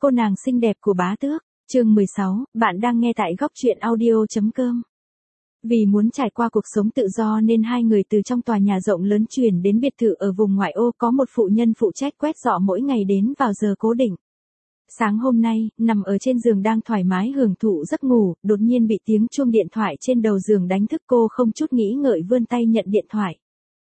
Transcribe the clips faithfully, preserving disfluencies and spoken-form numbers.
Cô nàng xinh đẹp của bá tước, chương mười sáu, bạn đang nghe tại góc truyện audio.com. Vì muốn trải qua cuộc sống tự do nên hai người từ trong tòa nhà rộng lớn chuyển đến biệt thự ở vùng ngoại ô, có một phụ nhân phụ trách quét dọn mỗi ngày đến vào giờ cố định. Sáng hôm nay, nằm ở trên giường đang thoải mái hưởng thụ giấc ngủ, đột nhiên bị tiếng chuông điện thoại trên đầu giường đánh thức, cô không chút nghĩ ngợi vươn tay nhận điện thoại.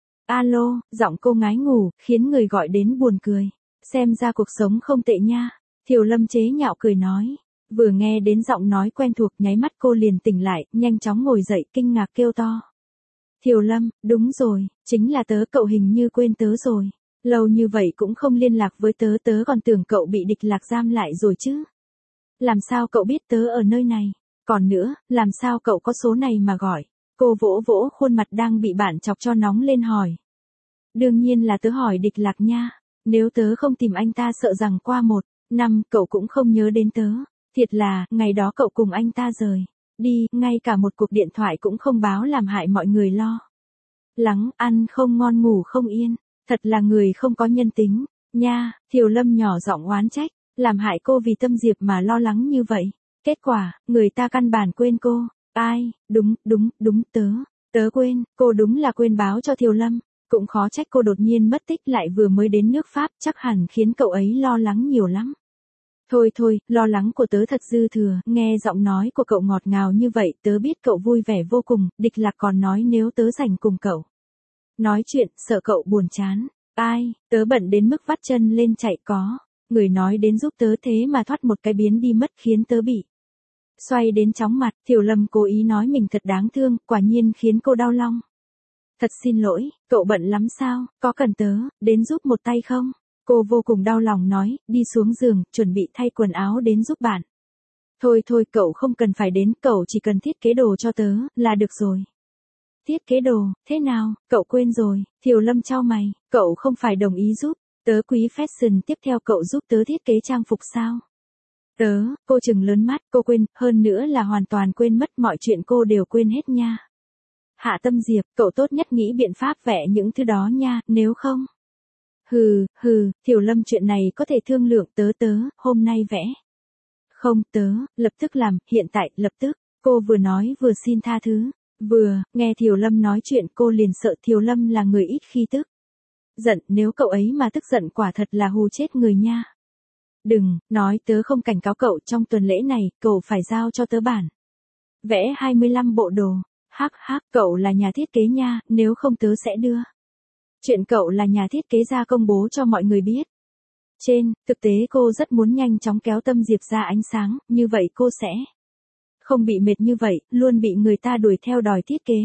Alo, giọng cô ngái ngủ, khiến người gọi đến buồn cười. Xem ra cuộc sống không tệ nha. Thiều Lâm chế nhạo cười nói. Vừa nghe đến giọng nói quen thuộc, nháy mắt cô liền tỉnh lại, nhanh chóng ngồi dậy, kinh ngạc kêu to. Thiều Lâm, đúng rồi, chính là tớ, cậu hình như quên tớ rồi. Lâu như vậy cũng không liên lạc với tớ, tớ còn tưởng cậu bị địch lạc giam lại rồi chứ. Làm sao cậu biết tớ ở nơi này? Còn nữa, làm sao cậu có số này mà gọi? Cô vỗ vỗ khuôn mặt đang bị bạn chọc cho nóng lên hỏi. Đương nhiên là tớ hỏi địch lạc nha. Nếu tớ không tìm anh ta sợ rằng qua một năm cậu cũng không nhớ đến tớ. Thiệt là, ngày đó cậu cùng anh ta rời đi, ngay cả một cuộc điện thoại cũng không báo, làm hại mọi người lo lắng, ăn không ngon ngủ không yên. Thật là người không có nhân tính, nha. Thiều Lâm nhỏ giọng oán trách, làm hại cô vì Tâm Diệp mà lo lắng như vậy. Kết quả, người ta căn bản quên cô. Ai, đúng, đúng, đúng, tớ, tớ quên, cô đúng là quên báo cho Thiều Lâm. Cũng khó trách cô đột nhiên mất tích, lại vừa mới đến nước Pháp, chắc hẳn khiến cậu ấy lo lắng nhiều lắm. Thôi thôi, lo lắng của tớ thật dư thừa, nghe giọng nói của cậu ngọt ngào như vậy, tớ biết cậu vui vẻ vô cùng, địch lạc còn nói nếu tớ rảnh cùng cậu nói chuyện, sợ cậu buồn chán. Ai, tớ bận đến mức vắt chân lên chạy có. Người nói đến giúp tớ thế mà thoát một cái biến đi mất, khiến tớ bị xoay đến chóng mặt. Thiều Lâm cố ý nói mình thật đáng thương, quả nhiên khiến cô đau lòng. Thật xin lỗi, cậu bận lắm sao, có cần tớ đến giúp một tay không? Cô vô cùng đau lòng nói, đi xuống giường, chuẩn bị thay quần áo đến giúp bạn. Thôi thôi, cậu không cần phải đến, cậu chỉ cần thiết kế đồ cho tớ, là được rồi. Thiết kế đồ, thế nào, cậu quên rồi? Thiều Lâm chau mày, cậu không phải đồng ý giúp tớ quý fashion, tiếp theo cậu giúp tớ thiết kế trang phục sao? Tớ, cô trừng lớn mắt, cô quên, hơn nữa là hoàn toàn quên mất, mọi chuyện cô đều quên hết nha. Hạ Tâm Diệp, cậu tốt nhất nghĩ biện pháp vẽ những thứ đó nha, nếu không. Hừ, hừ, Thiều Lâm, chuyện này có thể thương lượng, tớ tớ, hôm nay vẽ. Không, tớ, lập tức làm, hiện tại, lập tức. Cô vừa nói vừa xin tha thứ. Vừa, nghe Thiều Lâm nói chuyện cô liền sợ. Thiều Lâm là người ít khi tức giận, nếu cậu ấy mà tức giận quả thật là hù chết người nha. Đừng, nói tớ không cảnh cáo cậu, trong tuần lễ này, cậu phải giao cho tớ bản vẽ hai mươi lăm bộ đồ. Hắc hắc, cậu là nhà thiết kế nha, nếu không tớ sẽ đưa chuyện cậu là nhà thiết kế ra công bố cho mọi người biết. Trên, thực tế cô rất muốn nhanh chóng kéo Tâm Diệp ra ánh sáng, như vậy cô sẽ không bị mệt như vậy, luôn bị người ta đuổi theo đòi thiết kế.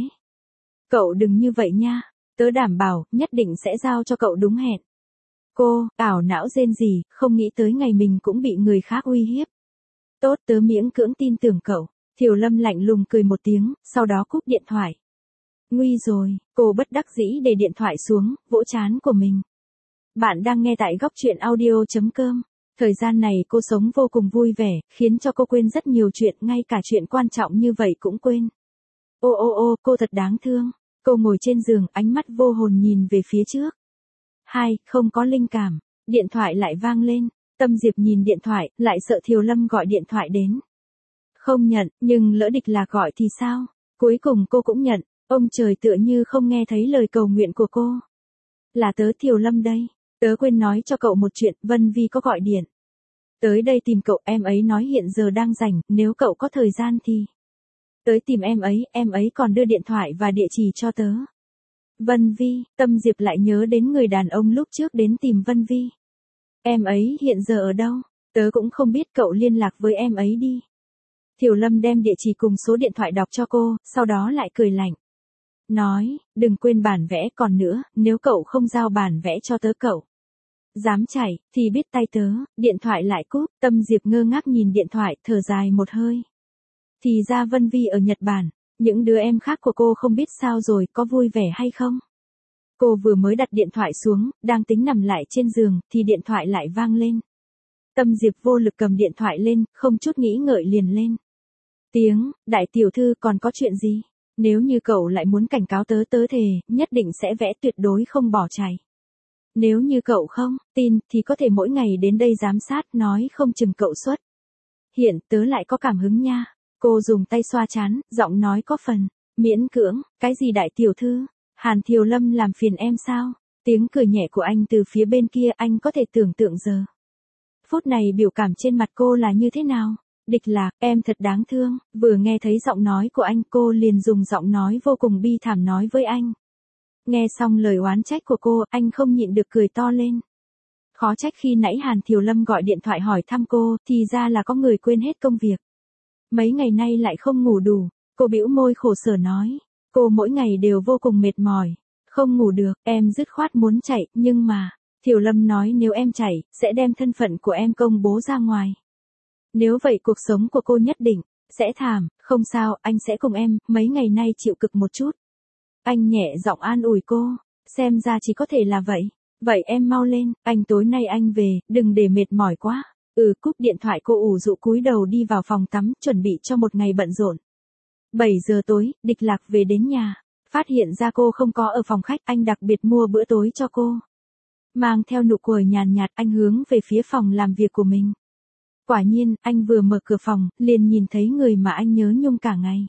Cậu đừng như vậy nha, tớ đảm bảo, nhất định sẽ giao cho cậu đúng hẹn. Cô, ảo não rên rỉ, không nghĩ tới ngày mình cũng bị người khác uy hiếp. Tốt, tớ miễn cưỡng tin tưởng cậu. Thiều Lâm lạnh lùng cười một tiếng, sau đó cúp điện thoại. Nguy rồi, cô bất đắc dĩ để điện thoại xuống, vỗ trán của mình. Bạn đang nghe tại góc truyện audio.com. Thời gian này cô sống vô cùng vui vẻ, khiến cho cô quên rất nhiều chuyện, ngay cả chuyện quan trọng như vậy cũng quên. Ô ô ô, cô thật đáng thương. Cô ngồi trên giường, ánh mắt vô hồn nhìn về phía trước. Hai, không có linh cảm. Điện thoại lại vang lên. Tâm Diệp nhìn điện thoại, lại sợ Thiều Lâm gọi điện thoại đến. Không nhận, nhưng lỡ địch lạc gọi thì sao? Cuối cùng cô cũng nhận. Ông trời tựa như không nghe thấy lời cầu nguyện của cô. Là tớ, Thiều Lâm đây. Tớ quên nói cho cậu một chuyện, Vân Vi có gọi điện tới đây tìm cậu, em ấy nói hiện giờ đang rảnh, nếu cậu có thời gian thì tới tìm em ấy, em ấy còn đưa điện thoại và địa chỉ cho tớ. Vân Vi, Tâm Diệp lại nhớ đến người đàn ông lúc trước đến tìm Vân Vi. Em ấy hiện giờ ở đâu? Tớ cũng không biết, cậu liên lạc với em ấy đi. Thiều Lâm đem địa chỉ cùng số điện thoại đọc cho cô, sau đó lại cười lạnh. Nói, đừng quên bản vẽ, còn nữa, nếu cậu không giao bản vẽ cho tớ cậu dám chạy, thì biết tay tớ. Điện thoại lại cúp, Tâm Diệp ngơ ngác nhìn điện thoại, thở dài một hơi. Thì ra Vân Vi ở Nhật Bản, những đứa em khác của cô không biết sao rồi, có vui vẻ hay không? Cô vừa mới đặt điện thoại xuống, đang tính nằm lại trên giường, thì điện thoại lại vang lên. Tâm Diệp vô lực cầm điện thoại lên, không chút nghĩ ngợi liền lên tiếng, đại tiểu thư còn có chuyện gì? Nếu như cậu lại muốn cảnh cáo tớ, tớ thề, nhất định sẽ vẽ, tuyệt đối không bỏ chạy. Nếu như cậu không tin thì có thể mỗi ngày đến đây giám sát, nói không chừng cậu xuất hiện tớ lại có cảm hứng nha. Cô dùng tay xoa trán, giọng nói có phần miễn cưỡng, cái gì đại tiểu thư, Hàn Thiều Lâm làm phiền em sao? Tiếng cười nhẹ của anh từ phía bên kia, anh có thể tưởng tượng giờ phút này biểu cảm trên mặt cô là như thế nào. Địch Lạc, em thật đáng thương. Vừa nghe thấy giọng nói của anh, cô liền dùng giọng nói vô cùng bi thảm nói với anh. Nghe xong lời oán trách của cô, anh không nhịn được cười to lên. Khó trách khi nãy Hàn Thiều Lâm gọi điện thoại hỏi thăm cô, thì ra là có người quên hết công việc. Mấy ngày nay lại không ngủ đủ. Cô bĩu môi khổ sở nói. Cô mỗi ngày đều vô cùng mệt mỏi. Không ngủ được, em dứt khoát muốn chạy, nhưng mà, Thiều Lâm nói nếu em chạy, sẽ đem thân phận của em công bố ra ngoài. Nếu vậy cuộc sống của cô nhất định sẽ thảm. Không sao, anh sẽ cùng em, mấy ngày nay chịu cực một chút. Anh nhẹ giọng an ủi cô, xem ra chỉ có thể là vậy. Vậy em mau lên, anh tối nay anh về, đừng để mệt mỏi quá. Ừ, cúp điện thoại cô ủ rũ cúi đầu đi vào phòng tắm, chuẩn bị cho một ngày bận rộn. bảy giờ tối, Địch Lạc về đến nhà, phát hiện ra cô không có ở phòng khách, anh đặc biệt mua bữa tối cho cô. Mang theo nụ cười nhàn nhạt, anh hướng về phía phòng làm việc của mình. Quả nhiên, anh vừa mở cửa phòng, liền nhìn thấy người mà anh nhớ nhung cả ngày.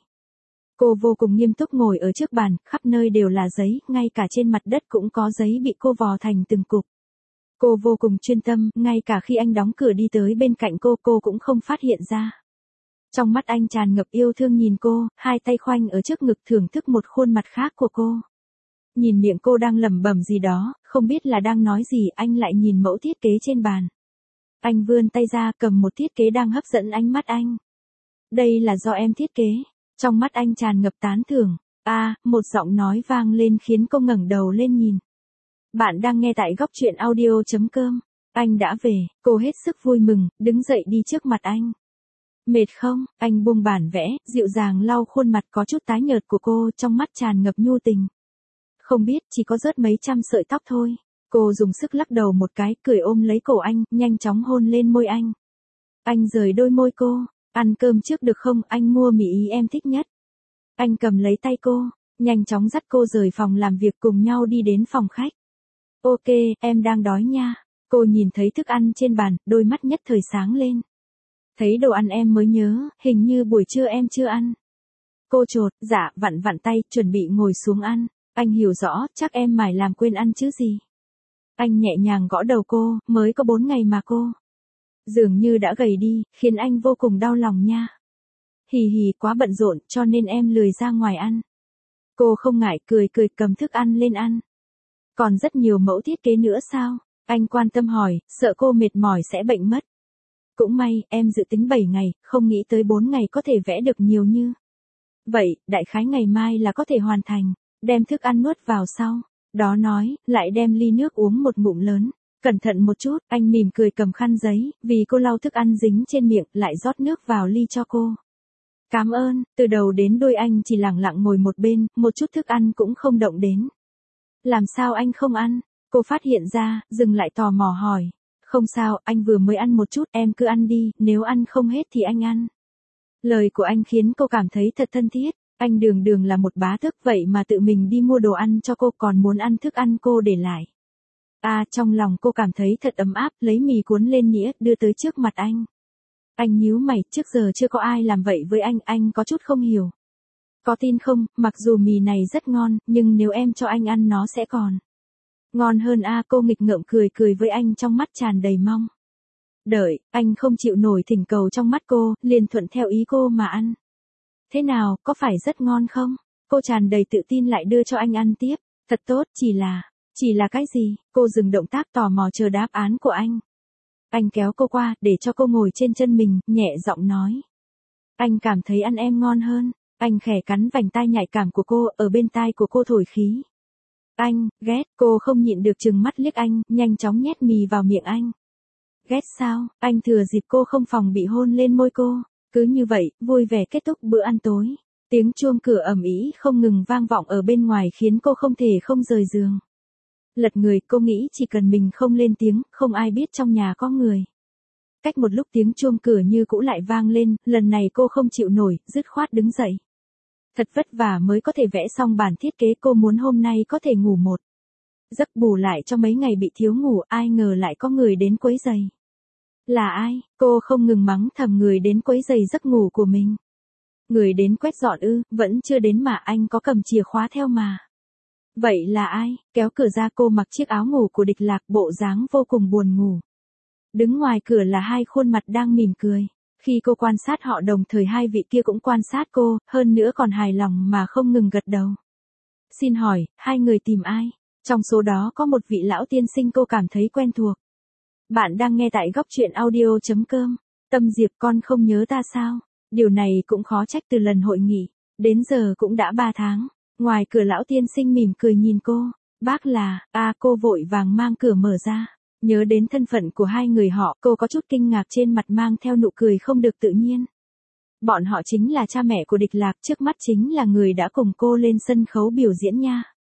Cô vô cùng nghiêm túc ngồi ở trước bàn, khắp nơi đều là giấy, ngay cả trên mặt đất cũng có giấy bị cô vò thành từng cục. Cô vô cùng chuyên tâm, ngay cả khi anh đóng cửa đi tới bên cạnh cô, cô cũng không phát hiện ra. Trong mắt anh tràn ngập yêu thương nhìn cô, hai tay khoanh ở trước ngực thưởng thức một khuôn mặt khác của cô. Nhìn miệng cô đang lẩm bẩm gì đó, không biết là đang nói gì, anh lại nhìn mẫu thiết kế trên bàn. Anh vươn tay ra cầm một thiết kế đang hấp dẫn ánh mắt anh. Đây là do em thiết kế. Trong mắt anh tràn ngập tán thưởng. A, à, một giọng nói vang lên khiến cô ngẩng đầu lên nhìn. Bạn đang nghe tại góc truyện audio chấm com. Anh đã về, cô hết sức vui mừng, đứng dậy đi trước mặt anh. Mệt không? Anh buông bản vẽ, dịu dàng lau khuôn mặt có chút tái nhợt của cô, trong mắt tràn ngập nhu tình. Không biết, chỉ có rớt mấy trăm sợi tóc thôi. Cô dùng sức lắc đầu một cái, cười ôm lấy cổ anh, nhanh chóng hôn lên môi anh. Anh rời đôi môi cô. Ăn cơm trước được không, anh mua mì ý em thích nhất. Anh cầm lấy tay cô, nhanh chóng dắt cô rời phòng làm việc, cùng nhau đi đến phòng khách. Ok, em đang đói nha. Cô nhìn thấy thức ăn trên bàn, đôi mắt nhất thời sáng lên. Thấy đồ ăn em mới nhớ, hình như buổi trưa em chưa ăn. Cô chột, dạ, vặn vặn tay, chuẩn bị ngồi xuống ăn. Anh hiểu rõ, chắc em mải làm quên ăn chứ gì. Anh nhẹ nhàng gõ đầu cô, mới có bốn ngày mà cô dường như đã gầy đi, khiến anh vô cùng đau lòng nha. Hì hì, quá bận rộn, cho nên em lười ra ngoài ăn. Cô không ngại, cười cười cầm thức ăn lên ăn. Còn rất nhiều mẫu thiết kế nữa sao? Anh quan tâm hỏi, sợ cô mệt mỏi sẽ bệnh mất. Cũng may, em dự tính bảy ngày, không nghĩ tới bốn ngày có thể vẽ được nhiều như vậy, đại khái ngày mai là có thể hoàn thành. Đem thức ăn nuốt vào sau. Đó nói, lại đem ly nước uống một ngụm lớn. Cẩn thận một chút, anh mỉm cười cầm khăn giấy, vì cô lau thức ăn dính trên miệng, lại rót nước vào ly cho cô. Cảm ơn, từ đầu đến đuôi anh chỉ lặng lặng ngồi một bên, một chút thức ăn cũng không động đến. Làm sao anh không ăn? Cô phát hiện ra, dừng lại tò mò hỏi. Không sao, anh vừa mới ăn một chút, em cứ ăn đi, nếu ăn không hết thì anh ăn. Lời của anh khiến cô cảm thấy thật thân thiết. Anh đường đường là một bá tước, vậy mà tự mình đi mua đồ ăn cho cô, còn muốn ăn thức ăn cô để lại. À, trong lòng cô cảm thấy thật ấm áp, lấy mì cuốn lên nĩa, đưa tới trước mặt anh. Anh nhíu mày, trước giờ chưa có ai làm vậy với anh, anh có chút không hiểu. Có tin không, mặc dù mì này rất ngon, nhưng nếu em cho anh ăn nó sẽ còn ngon hơn. A, à, cô nghịch ngợm cười cười với anh, trong mắt tràn đầy mong đợi. Anh không chịu nổi thỉnh cầu trong mắt cô, liền thuận theo ý cô mà ăn. Thế nào, có phải rất ngon không? Cô tràn đầy tự tin lại đưa cho anh ăn tiếp. Thật tốt, chỉ là, chỉ là cái gì? Cô dừng động tác tò mò chờ đáp án của anh. Anh kéo cô qua, để cho cô ngồi trên chân mình, nhẹ giọng nói. Anh cảm thấy ăn em ngon hơn. Anh khẽ cắn vành tai nhạy cảm của cô, ở bên tai của cô thổi khí. Anh, ghét, cô không nhịn được trừng mắt liếc anh, nhanh chóng nhét mì vào miệng anh. Ghét sao? Anh thừa dịp cô không phòng bị hôn lên môi cô. Cứ như vậy, vui vẻ kết thúc bữa ăn tối. Tiếng chuông cửa ầm ĩ không ngừng vang vọng ở bên ngoài khiến cô không thể không rời giường. Lật người, cô nghĩ chỉ cần mình không lên tiếng, không ai biết trong nhà có người. Cách một lúc tiếng chuông cửa như cũ lại vang lên, lần này cô không chịu nổi, dứt khoát đứng dậy. Thật vất vả mới có thể vẽ xong bản thiết kế, cô muốn hôm nay có thể ngủ một Giấc bù lại cho mấy ngày bị thiếu ngủ, ai ngờ lại có người đến quấy giày. Là ai? Cô không ngừng mắng thầm người đến quấy giày giấc ngủ của mình. Người đến quét dọn ư, vẫn chưa đến mà anh có cầm chìa khóa theo mà. Vậy là ai? Kéo cửa ra cô mặc chiếc áo ngủ của Địch Lạc, bộ dáng vô cùng buồn ngủ. Đứng ngoài cửa là hai khuôn mặt đang mỉm cười. Khi cô quan sát họ đồng thời hai vị kia cũng quan sát cô, hơn nữa còn hài lòng mà không ngừng gật đầu. Xin hỏi, hai người tìm ai? Trong số đó có một vị lão tiên sinh cô cảm thấy quen thuộc. Bạn đang nghe tại góc truyện audio.com. Tâm Diệp, con không nhớ ta sao? Điều này cũng khó trách, từ lần hội nghị đến giờ cũng đã ba tháng. Ngoài cửa lão tiên sinh mỉm cười nhìn cô. Bác là, a cô vội vàng mang cửa mở ra. Nhớ đến thân phận của hai người họ, cô có chút kinh ngạc, trên mặt mang theo nụ cười không được tự nhiên. Bọn họ chính là cha mẹ của Địch Lạc, trước mắt chính là người đã cùng cô lên sân khấu biểu diễn nha.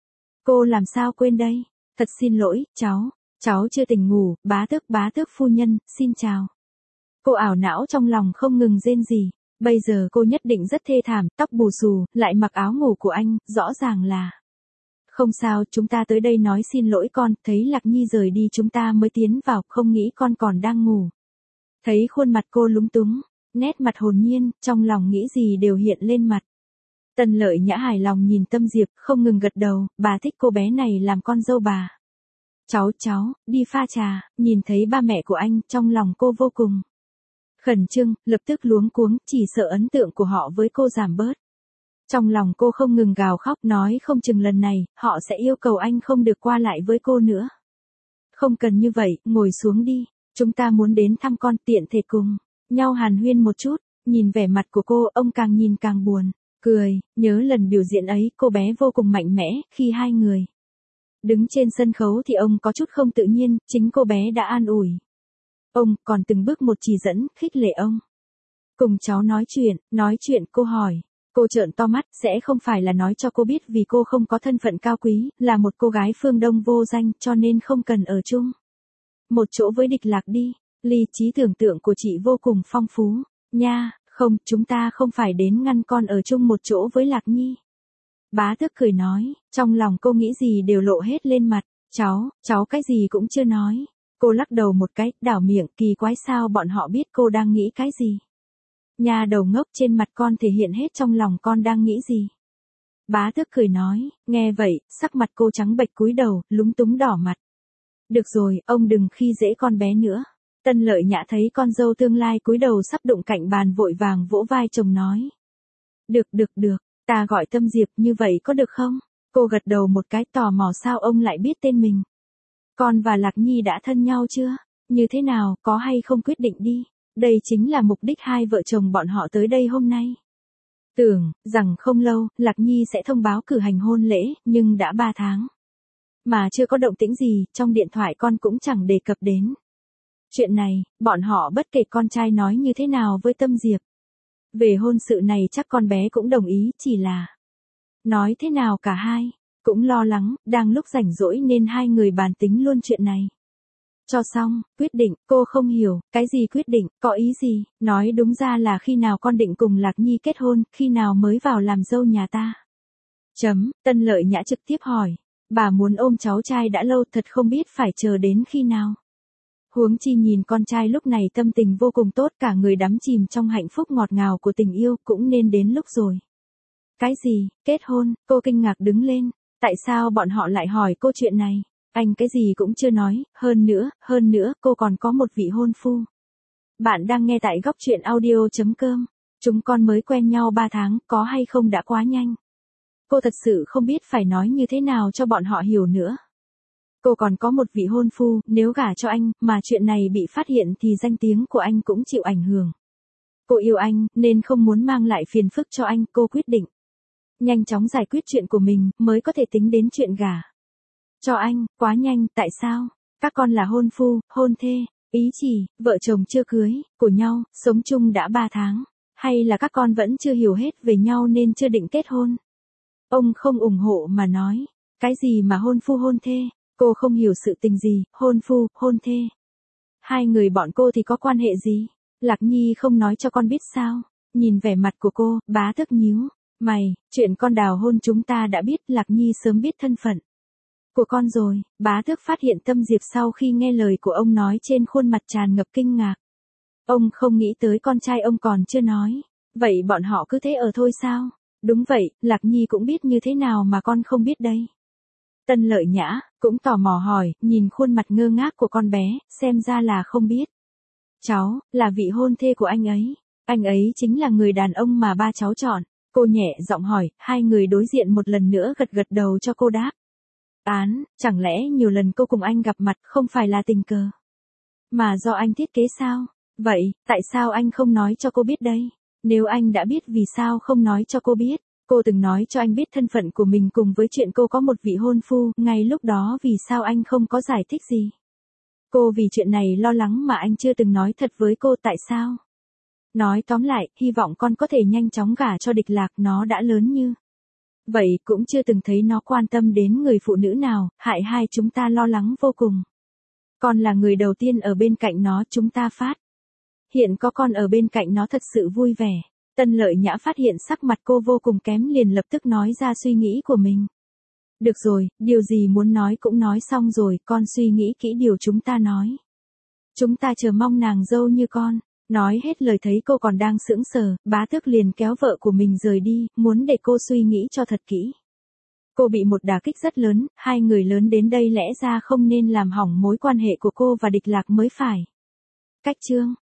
Cô làm sao quên đây? Thật xin lỗi, cháu, cháu chưa tỉnh ngủ, bá tước bá tước phu nhân, xin chào. Cô ảo não trong lòng không ngừng rên rỉ. Bây giờ cô nhất định rất thê thảm, tóc bù xù, lại mặc áo ngủ của anh, rõ ràng là. Không sao, chúng ta tới đây nói xin lỗi con, thấy Lạc Nhi rời đi chúng ta mới tiến vào, không nghĩ con còn đang ngủ. Thấy khuôn mặt cô lúng túng, nét mặt hồn nhiên, trong lòng nghĩ gì đều hiện lên mặt. Tân Lợi Nhã hài lòng nhìn Tâm Diệp, không ngừng gật đầu, bà thích cô bé này làm con dâu bà. Cháu, cháu, đi pha trà, nhìn thấy ba mẹ của anh, trong lòng cô vô cùng khẩn trương, lập tức luống cuống, chỉ sợ ấn tượng của họ với cô giảm bớt. Trong lòng cô không ngừng gào khóc, nói không chừng lần này, họ sẽ yêu cầu anh không được qua lại với cô nữa. Không cần như vậy, ngồi xuống đi, chúng ta muốn đến thăm con, tiện thể cùng nhau hàn huyên một chút. Nhìn vẻ mặt của cô, ông càng nhìn càng buồn, cười, nhớ lần biểu diễn ấy, cô bé vô cùng mạnh mẽ, khi hai người đứng trên sân khấu thì ông có chút không tự nhiên, chính cô bé đã an ủi ông, còn từng bước một chỉ dẫn, khích lệ ông. Cùng cháu nói chuyện, nói chuyện, cô hỏi. Cô trợn to mắt, sẽ không phải là nói cho cô biết vì cô không có thân phận cao quý, là một cô gái phương Đông vô danh, cho nên không cần ở chung một chỗ với Địch Lạc đi. Lý trí tưởng tượng của chị vô cùng phong phú. Nha, không, chúng ta không phải đến ngăn con ở chung một chỗ với Lạc Nhi. Bá tước cười nói, trong lòng cô nghĩ gì đều lộ hết lên mặt. Cháu, cháu cái gì cũng chưa nói. Cô lắc đầu một cái, đảo miệng, kỳ quái sao bọn họ biết cô đang nghĩ cái gì. Nhà đầu ngốc, trên mặt con thể hiện hết trong lòng con đang nghĩ gì. Bá tước cười nói, nghe vậy, sắc mặt cô trắng bệch cúi đầu, lúng túng đỏ mặt. Được rồi, ông đừng khi dễ con bé nữa. Tân Lợi Nhã thấy con dâu tương lai cúi đầu sắp đụng cạnh bàn vội vàng vỗ vai chồng nói. Được được được, ta gọi Tâm Diệp, như vậy có được không? Cô gật đầu một cái, tò mò sao ông lại biết tên mình. Con và Lạc Nhi đã thân nhau chưa? Như thế nào, có hay không quyết định đi? Đây chính là mục đích hai vợ chồng bọn họ tới đây hôm nay. Tưởng rằng không lâu, Lạc Nhi sẽ thông báo cử hành hôn lễ, nhưng đã ba tháng. Mà chưa có động tĩnh gì, trong điện thoại con cũng chẳng đề cập đến. Chuyện này, bọn họ bất kể con trai nói như thế nào với Tâm Diệp. Về hôn sự này chắc con bé cũng đồng ý, chỉ là nói thế nào cả hai cũng lo lắng, đang lúc rảnh rỗi nên hai người bàn tính luôn chuyện này. Cho xong, quyết định, cô không hiểu, cái gì quyết định, có ý gì, nói đúng ra là khi nào con định cùng Lạc Nhi kết hôn, khi nào mới vào làm dâu nhà ta. Chấm, Tân Lợi Nhã trực tiếp hỏi, bà muốn ôm cháu trai đã lâu, thật không biết phải chờ đến khi nào. Huống chi nhìn con trai lúc này tâm tình vô cùng tốt, cả người đắm chìm trong hạnh phúc ngọt ngào của tình yêu, cũng nên đến lúc rồi. Cái gì, kết hôn, cô kinh ngạc đứng lên, tại sao bọn họ lại hỏi cô chuyện này? Anh cái gì cũng chưa nói, hơn nữa, hơn nữa, cô còn có một vị hôn phu. Bạn đang nghe tại góc truyện audio.com. Chúng con mới quen nhau ba tháng, có hay không đã quá nhanh. Cô thật sự không biết phải nói như thế nào cho bọn họ hiểu nữa. Cô còn có một vị hôn phu, nếu gả cho anh, mà chuyện này bị phát hiện thì danh tiếng của anh cũng chịu ảnh hưởng. Cô yêu anh, nên không muốn mang lại phiền phức cho anh, cô quyết định nhanh chóng giải quyết chuyện của mình, mới có thể tính đến chuyện gả cho anh. Quá nhanh, tại sao? Các con là hôn phu, hôn thê, ý chỉ, vợ chồng chưa cưới, của nhau, sống chung đã ba tháng. Hay là các con vẫn chưa hiểu hết về nhau nên chưa định kết hôn? Ông không ủng hộ mà nói, cái gì mà hôn phu hôn thê? Cô không hiểu sự tình gì, hôn phu, hôn thê. Hai người bọn cô thì có quan hệ gì? Lạc Nhi không nói cho con biết sao? Nhìn vẻ mặt của cô, bá tước nhíu mày, chuyện con đào hôn chúng ta đã biết, Lạc Nhi sớm biết thân phận Của con rồi, bá tước phát hiện Tâm Diệp sau khi nghe lời của ông nói trên khuôn mặt tràn ngập kinh ngạc. Ông không nghĩ tới con trai ông còn chưa nói. Vậy bọn họ cứ thế ở thôi sao? Đúng vậy, Lạc Nhi cũng biết như thế nào mà con không biết đây. Tân Lợi Nhã, cũng tò mò hỏi, nhìn khuôn mặt ngơ ngác của con bé, xem ra là không biết. Cháu, là vị hôn thê của anh ấy. Anh ấy chính là người đàn ông mà ba cháu chọn. Cô nhẹ giọng hỏi, hai người đối diện một lần nữa gật gật đầu cho cô đáp. Án, chẳng lẽ nhiều lần cô cùng anh gặp mặt không phải là tình cờ? Mà do anh thiết kế sao? Vậy, tại sao anh không nói cho cô biết đây? Nếu anh đã biết vì sao không nói cho cô biết? Cô từng nói cho anh biết thân phận của mình cùng với chuyện cô có một vị hôn phu, ngay lúc đó vì sao anh không có giải thích gì? Cô vì chuyện này lo lắng mà anh chưa từng nói thật với cô tại sao? Nói tóm lại, hy vọng con có thể nhanh chóng gả cho Địch Lạc, nó đã lớn như. Vậy cũng chưa từng thấy nó quan tâm đến người phụ nữ nào, hại hai chúng ta lo lắng vô cùng. Con là người đầu tiên ở bên cạnh nó, chúng ta phát. Hiện có con ở bên cạnh nó thật sự vui vẻ. Tân Lợi Nhã phát hiện sắc mặt cô vô cùng kém liền lập tức nói ra suy nghĩ của mình. Được rồi, điều gì muốn nói cũng nói xong rồi, con suy nghĩ kỹ điều chúng ta nói. Chúng ta chờ mong nàng dâu như con. Nói hết lời thấy cô còn đang sững sờ, bá tước liền kéo vợ của mình rời đi, muốn để cô suy nghĩ cho thật kỹ. Cô bị một đả kích rất lớn, hai người lớn đến đây lẽ ra không nên làm hỏng mối quan hệ của cô và Địch Lạc mới phải. Cách chương